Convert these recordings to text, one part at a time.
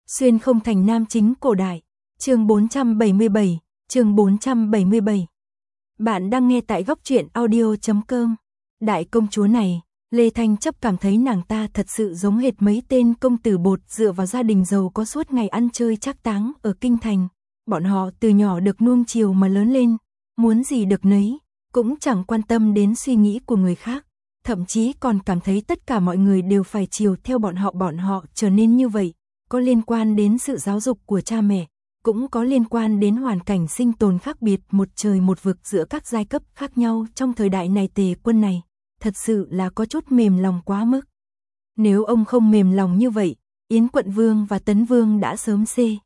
Xuyên không thành nam chính cổ đại. Chương 477, chương 477. Bạn đang nghe tại góc truyện audio.com. Đại công chúa này, Lê Thanh Chấp cảm thấy nàng ta thật sự giống hệt mấy tên công tử bột dựa vào gia đình giàu có suốt ngày ăn chơi trác táng ở kinh thành. Bọn họ từ nhỏ được nuông chiều mà lớn lên, muốn gì được nấy, cũng chẳng quan tâm đến suy nghĩ của người khác, thậm chí còn cảm thấy tất cả mọi người đều phải chiều theo bọn họ trở nên như vậy, có liên quan đến sự giáo dục của cha mẹ, cũng có liên quan đến hoàn cảnh sinh tồn khác biệt một trời một vực giữa các giai cấp khác nhau trong thời đại này. Tề Quân này, thật sự là có chút mềm lòng quá mức. Nếu ông không mềm lòng như vậy, Yến Quận Vương và Tấn Vương đã sớm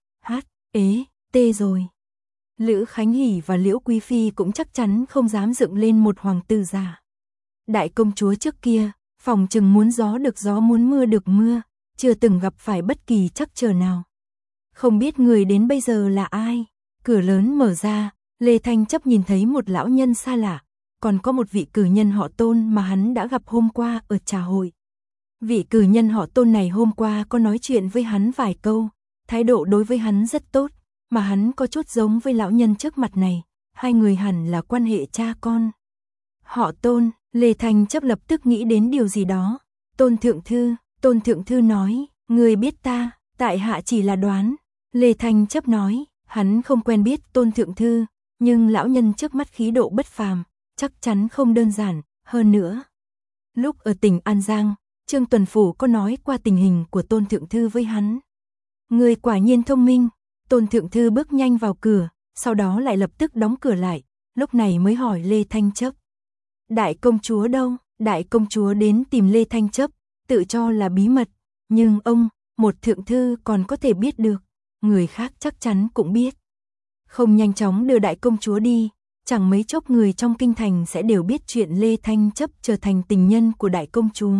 CHT rồi. Lữ Khánh Hỷ và Liễu Quý Phi cũng chắc chắn không dám dựng lên một hoàng tử giả. Đại công chúa trước kia, phòng chừng muốn gió được gió muốn mưa được mưa, chưa từng gặp phải bất kỳ trắc trở nào. Không biết người đến bây giờ là ai? Cửa lớn mở ra, Lê Thanh Chấp nhìn thấy một lão nhân xa lạ, còn có một vị cử nhân họ Tôn mà hắn đã gặp hôm qua ở trà hội. Vị cử nhân họ Tôn này hôm qua có nói chuyện với hắn vài câu, thái độ đối với hắn rất tốt, mà hắn có chút giống với lão nhân trước mặt này, hai người hẳn là quan hệ cha con. Họ Tôn, Lê Thanh Chấp lập tức nghĩ đến điều gì đó. Tôn Thượng Thư nói, người biết ta, tại hạ chỉ là đoán. Lê Thanh Chấp nói, hắn không quen biết Tôn Thượng Thư, nhưng lão nhân trước mắt khí độ bất phàm, chắc chắn không đơn giản, hơn nữa. Lúc ở tỉnh An Giang, Trương Tuần Phủ có nói qua tình hình của Tôn Thượng Thư với hắn. Người quả nhiên thông minh. Tôn Thượng Thư bước nhanh vào cửa, sau đó lại lập tức đóng cửa lại, lúc này mới hỏi Lê Thanh Chấp. Đại công chúa đâu? Đại công chúa đến tìm Lê Thanh Chấp, tự cho là bí mật, nhưng ông, một thượng thư còn có thể biết được, người khác chắc chắn cũng biết. Không nhanh chóng đưa đại công chúa đi, chẳng mấy chốc người trong kinh thành sẽ đều biết chuyện Lê Thanh Chấp trở thành tình nhân của đại công chúa.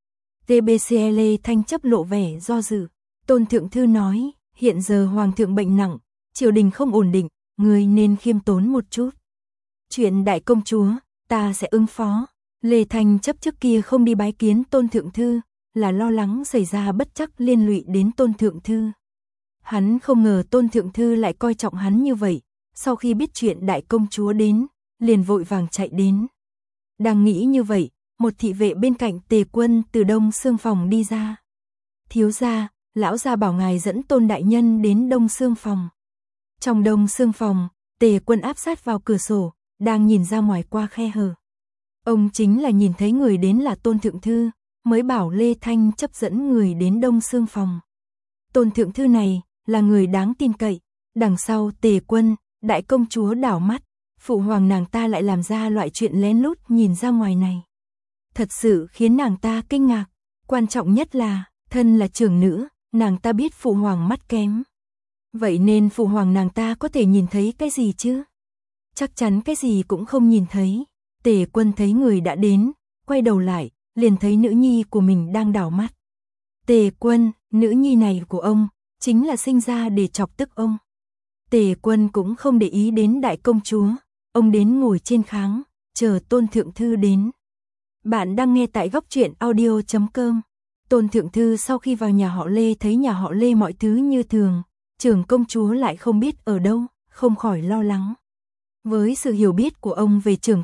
TBC Lê Thanh Chấp lộ vẻ do dự. Tôn Thượng Thư nói, hiện giờ hoàng thượng bệnh nặng, triều đình không ổn định, người nên khiêm tốn một chút. Chuyện đại công chúa, ta sẽ ứng phó. Lê Thanh Chấp trước kia không đi bái kiến Tôn Thượng Thư, là lo lắng xảy ra bất trắc liên lụy đến Tôn Thượng Thư. Hắn không ngờ Tôn Thượng Thư lại coi trọng hắn như vậy, sau khi biết chuyện đại công chúa đến, liền vội vàng chạy đến. Đang nghĩ như vậy, một thị vệ bên cạnh Tề Quân từ Đông Xương phòng đi ra. Thiếu gia, lão gia bảo ngài dẫn Tôn đại nhân đến Đông Xương phòng. Trong Đông Xương phòng, Tề Quân áp sát vào cửa sổ, đang nhìn ra ngoài qua khe hở. Ông chính là nhìn thấy người đến là Tôn Thượng Thư, mới bảo Lê Thanh Chấp dẫn người đến Đông Xương phòng. Tôn Thượng Thư này là người đáng tin cậy. Đằng sau Tề Quân, đại công chúa đảo mắt, phụ hoàng nàng ta lại làm ra loại chuyện lén lút nhìn ra ngoài này. Thật sự khiến nàng ta kinh ngạc, quan trọng nhất là, thân là trưởng nữ, nàng ta biết phụ hoàng mắt kém. Vậy nên phụ hoàng nàng ta có thể nhìn thấy cái gì chứ? Chắc chắn cái gì cũng không nhìn thấy. Tề Quân thấy người đã đến, quay đầu lại, liền thấy nữ nhi của mình đang đảo mắt. Tề Quân, nữ nhi này của ông, chính là sinh ra để chọc tức ông. Tề Quân cũng không để ý đến đại công chúa, ông đến ngồi trên kháng, chờ Tôn Thượng Thư đến. Bạn đang nghe tại góc truyện audio.com. Tôn Thượng Thư sau khi vào nhà họ Lê thấy nhà họ Lê mọi thứ như thường, trưởng công chúa lại không biết ở đâu, không khỏi lo lắng. Với sự hiểu biết của ông về trưởng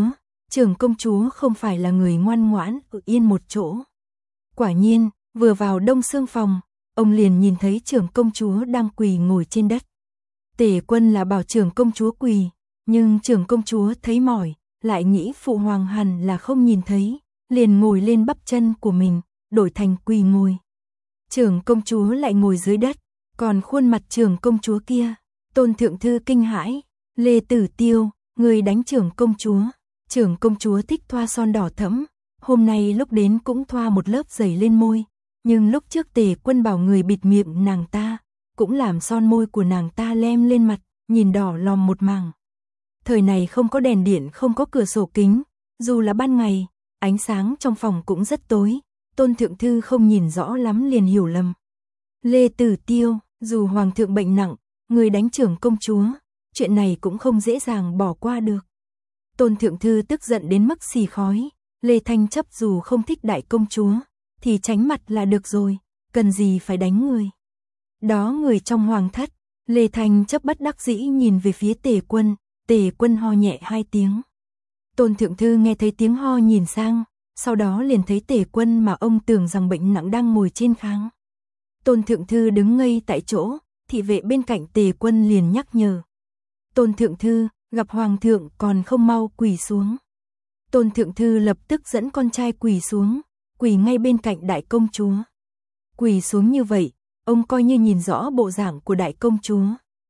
công chúa không phải là người ngoan ngoãn ở yên một chỗ. Quả nhiên, vừa vào Đông Xương phòng, ông liền nhìn thấy trưởng công chúa đang quỳ ngồi trên đất. Tề Quân là bảo trưởng công chúa quỳ, nhưng trưởng công chúa thấy mỏi, lại nghĩ phụ hoàng hẳn là không nhìn thấy, liền ngồi lên bắp chân của mình, đổi thành quỳ ngồi. Trưởng công chúa lại ngồi dưới đất, còn khuôn mặt trưởng công chúa kia, Tôn Thượng Thư kinh hãi, Lê Tử Tiêu, người đánh trưởng công chúa. Trưởng công chúa thích thoa son đỏ thẫm, hôm nay lúc đến cũng thoa một lớp dày lên môi, nhưng lúc trước Tề Quân bảo người bịt miệng nàng ta, cũng làm son môi của nàng ta lem lên mặt, nhìn đỏ lòm một mảng. Thời này không có đèn điện, không có cửa sổ kính, dù là ban ngày, ánh sáng trong phòng cũng rất tối, Tôn Thượng Thư không nhìn rõ lắm liền hiểu lầm. Lê Tử Tiêu, dù hoàng thượng bệnh nặng, người đánh trưởng công chúa, chuyện này cũng không dễ dàng bỏ qua được. Tôn Thượng Thư tức giận đến mức xì khói, Lê Thanh Chấp dù không thích đại công chúa, thì tránh mặt là được rồi, cần gì phải đánh người. Đó người trong hoàng thất, Lê Thanh Chấp bất đắc dĩ nhìn về phía Tề Quân ho nhẹ 2 tiếng. Tôn Thượng Thư nghe thấy tiếng ho nhìn sang, sau đó liền thấy Tề Quân mà ông tưởng rằng bệnh nặng đang ngồi trên kháng. Tôn Thượng Thư đứng ngây tại chỗ, thị vệ bên cạnh Tề Quân liền nhắc nhở. Tôn Thượng Thư, gặp Hoàng thượng còn không mau quỳ xuống. Tôn Thượng Thư lập tức dẫn con trai quỳ xuống, quỳ ngay bên cạnh đại công chúa. Quỳ xuống như vậy, ông coi như nhìn rõ bộ dạng của đại công chúa.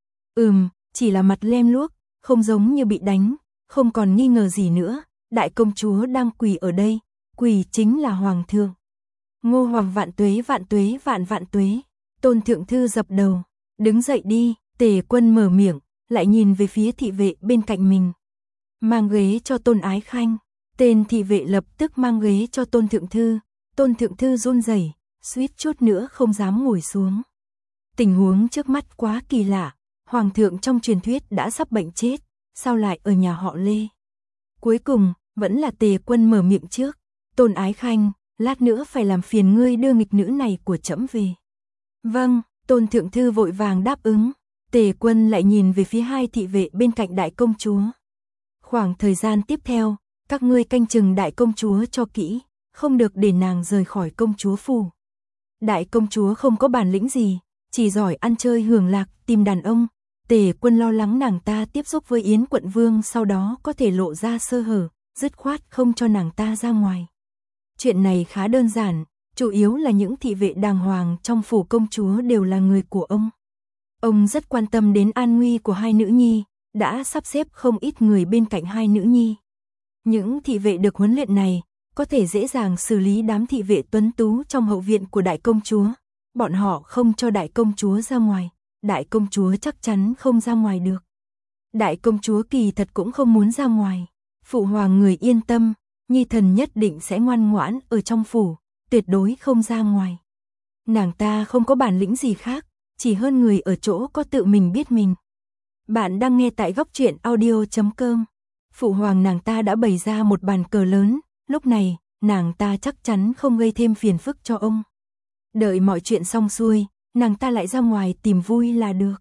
Chỉ là mặt lem luốc, không giống như bị đánh, không còn nghi ngờ gì nữa, đại công chúa đang quỳ ở đây, quỳ chính là Hoàng thượng. Ngô Hoàng vạn tuế vạn tuế. Tôn Thượng Thư dập đầu, đứng dậy đi, Tề Quân mở miệng, lại nhìn về phía thị vệ bên cạnh mình. Mang ghế cho Tôn Ái Khanh, tên thị vệ lập tức mang ghế cho Tôn Thượng Thư run rẩy, suýt chút nữa không dám ngồi xuống. Tình huống trước mắt quá kỳ lạ, Hoàng thượng trong truyền thuyết đã sắp bệnh chết, sao lại ở nhà họ Lê? Cuối cùng, vẫn là Tề Quân mở miệng trước, Tôn Ái Khanh, lát nữa phải làm phiền ngươi đưa nghịch nữ này của trẫm về. Vâng, Tôn Thượng Thư vội vàng đáp ứng. Tề Quân lại nhìn về phía 2 thị vệ bên cạnh đại công chúa. Khoảng thời gian tiếp theo, các ngươi canh chừng đại công chúa cho kỹ, không được để nàng rời khỏi công chúa phủ. Đại công chúa không có bản lĩnh gì, chỉ giỏi ăn chơi hưởng lạc, tìm đàn ông. Tề Quân lo lắng nàng ta tiếp xúc với Yến quận vương sau đó có thể lộ ra sơ hở, dứt khoát không cho nàng ta ra ngoài. Chuyện này khá đơn giản, chủ yếu là những thị vệ đàng hoàng trong phủ công chúa đều là người của ông. Ông rất quan tâm đến an nguy của 2 nữ nhi, đã sắp xếp không ít người bên cạnh 2 nữ nhi. Những thị vệ được huấn luyện này, có thể dễ dàng xử lý đám thị vệ tuấn tú trong hậu viện của đại công chúa. Bọn họ không cho đại công chúa ra ngoài, đại công chúa chắc chắn không ra ngoài được. Đại công chúa kỳ thật cũng không muốn ra ngoài. Phụ hoàng người yên tâm, nhi thần nhất định sẽ ngoan ngoãn ở trong phủ, tuyệt đối không ra ngoài. Nàng ta không có bản lĩnh gì khác, chỉ hơn người ở chỗ có tự mình biết mình. Bạn đang nghe tại góc truyện audio.com. Phụ hoàng nàng ta đã bày ra một bàn cờ lớn, lúc này, nàng ta chắc chắn không gây thêm phiền phức cho ông. Đợi mọi chuyện xong xuôi, nàng ta lại ra ngoài tìm vui là được.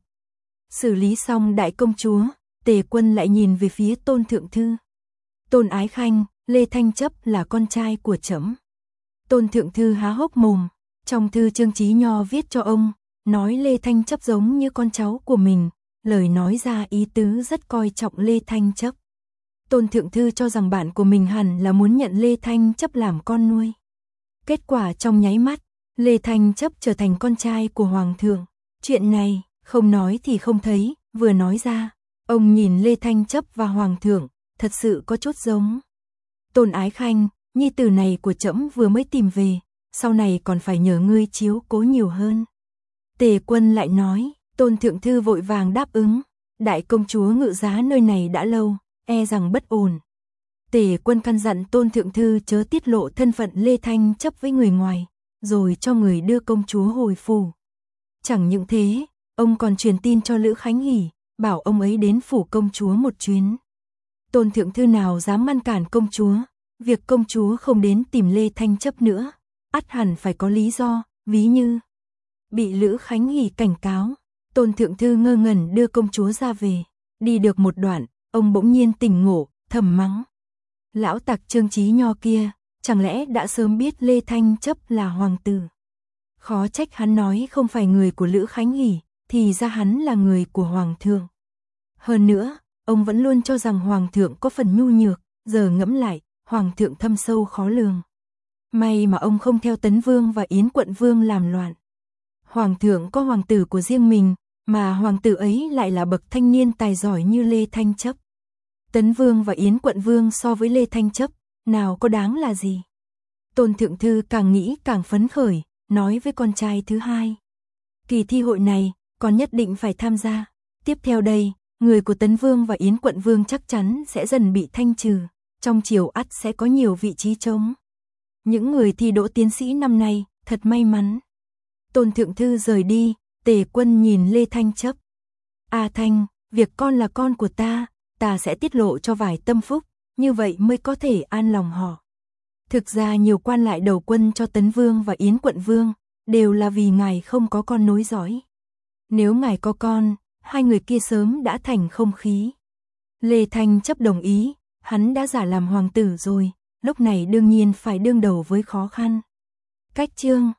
Xử lý xong đại công chúa, Tề Quân lại nhìn về phía Tôn Thượng Thư. Tôn Ái Khanh, Lê Thanh Chấp là con trai của trẫm. Tôn Thượng Thư há hốc mồm, trong thư Trương Chí Nho viết cho ông, nói Lê Thanh Chấp giống như con cháu của mình, lời nói ra ý tứ rất coi trọng Lê Thanh Chấp. Tôn Thượng Thư cho rằng bạn của mình hẳn là muốn nhận Lê Thanh Chấp làm con nuôi. Kết quả trong nháy mắt, Lê Thanh Chấp trở thành con trai của Hoàng thượng. Chuyện này, không nói thì không thấy, vừa nói ra, ông nhìn Lê Thanh Chấp và Hoàng thượng, thật sự có chút giống. Tôn Ái Khanh, nhi tử này của trẫm vừa mới tìm về, sau này còn phải nhờ ngươi chiếu cố nhiều hơn. Tề Quân lại nói, Tôn Thượng Thư vội vàng đáp ứng, đại công chúa ngự giá nơi này đã lâu, e rằng bất ổn. Tề Quân căn dặn Tôn Thượng Thư chớ tiết lộ thân phận Lê Thanh Chấp với người ngoài, rồi cho người đưa công chúa hồi phủ. Chẳng những thế, ông còn truyền tin cho Lữ Khánh Hỷ, bảo ông ấy đến phủ công chúa một chuyến. Tôn Thượng Thư nào dám ngăn cản công chúa, việc công chúa không đến tìm Lê Thanh Chấp nữa, ắt hẳn phải có lý do, ví như bị Lữ Khánh Hỷ cảnh cáo. Tôn Thượng Thư ngơ ngẩn đưa công chúa ra về, đi được một đoạn, ông bỗng nhiên tỉnh ngộ, thầm mắng. Lão tặc Trương Chí Nho kia, chẳng lẽ đã sớm biết Lê Thanh Chấp là hoàng tử. Khó trách hắn nói không phải người của Lữ Khánh Hỷ, thì ra hắn là người của Hoàng thượng. Hơn nữa, ông vẫn luôn cho rằng Hoàng thượng có phần nhu nhược, giờ ngẫm lại, Hoàng thượng thâm sâu khó lường. May mà ông không theo Tấn Vương và Yến quận vương làm loạn. Hoàng thượng có hoàng tử của riêng mình, mà hoàng tử ấy lại là bậc thanh niên tài giỏi như Lê Thanh Chấp. Tấn Vương và Yến quận vương so với Lê Thanh Chấp, nào có đáng là gì. Tôn Thượng Thư càng nghĩ càng phấn khởi, nói với con trai thứ hai. Kỳ thi hội này, con nhất định phải tham gia. Tiếp theo đây, người của Tấn Vương và Yến quận vương chắc chắn sẽ dần bị thanh trừ. Trong triều ắt sẽ có nhiều vị trí trống. Những người thi đỗ tiến sĩ năm nay, thật may mắn. Tôn Thượng Thư rời đi, Tề Quân nhìn Lê Thanh Chấp. A Thanh, việc con là con của ta sẽ tiết lộ cho vài tâm phúc, như vậy mới có thể an lòng họ. Thực ra nhiều quan lại đầu quân cho Tấn Vương và Yến quận vương, đều là vì ngài không có con nối dõi. Nếu ngài có con, hai người kia sớm đã thành không khí. Lê Thanh Chấp đồng ý, hắn đã giả làm hoàng tử rồi, lúc này đương nhiên phải đương đầu với khó khăn. Cách chương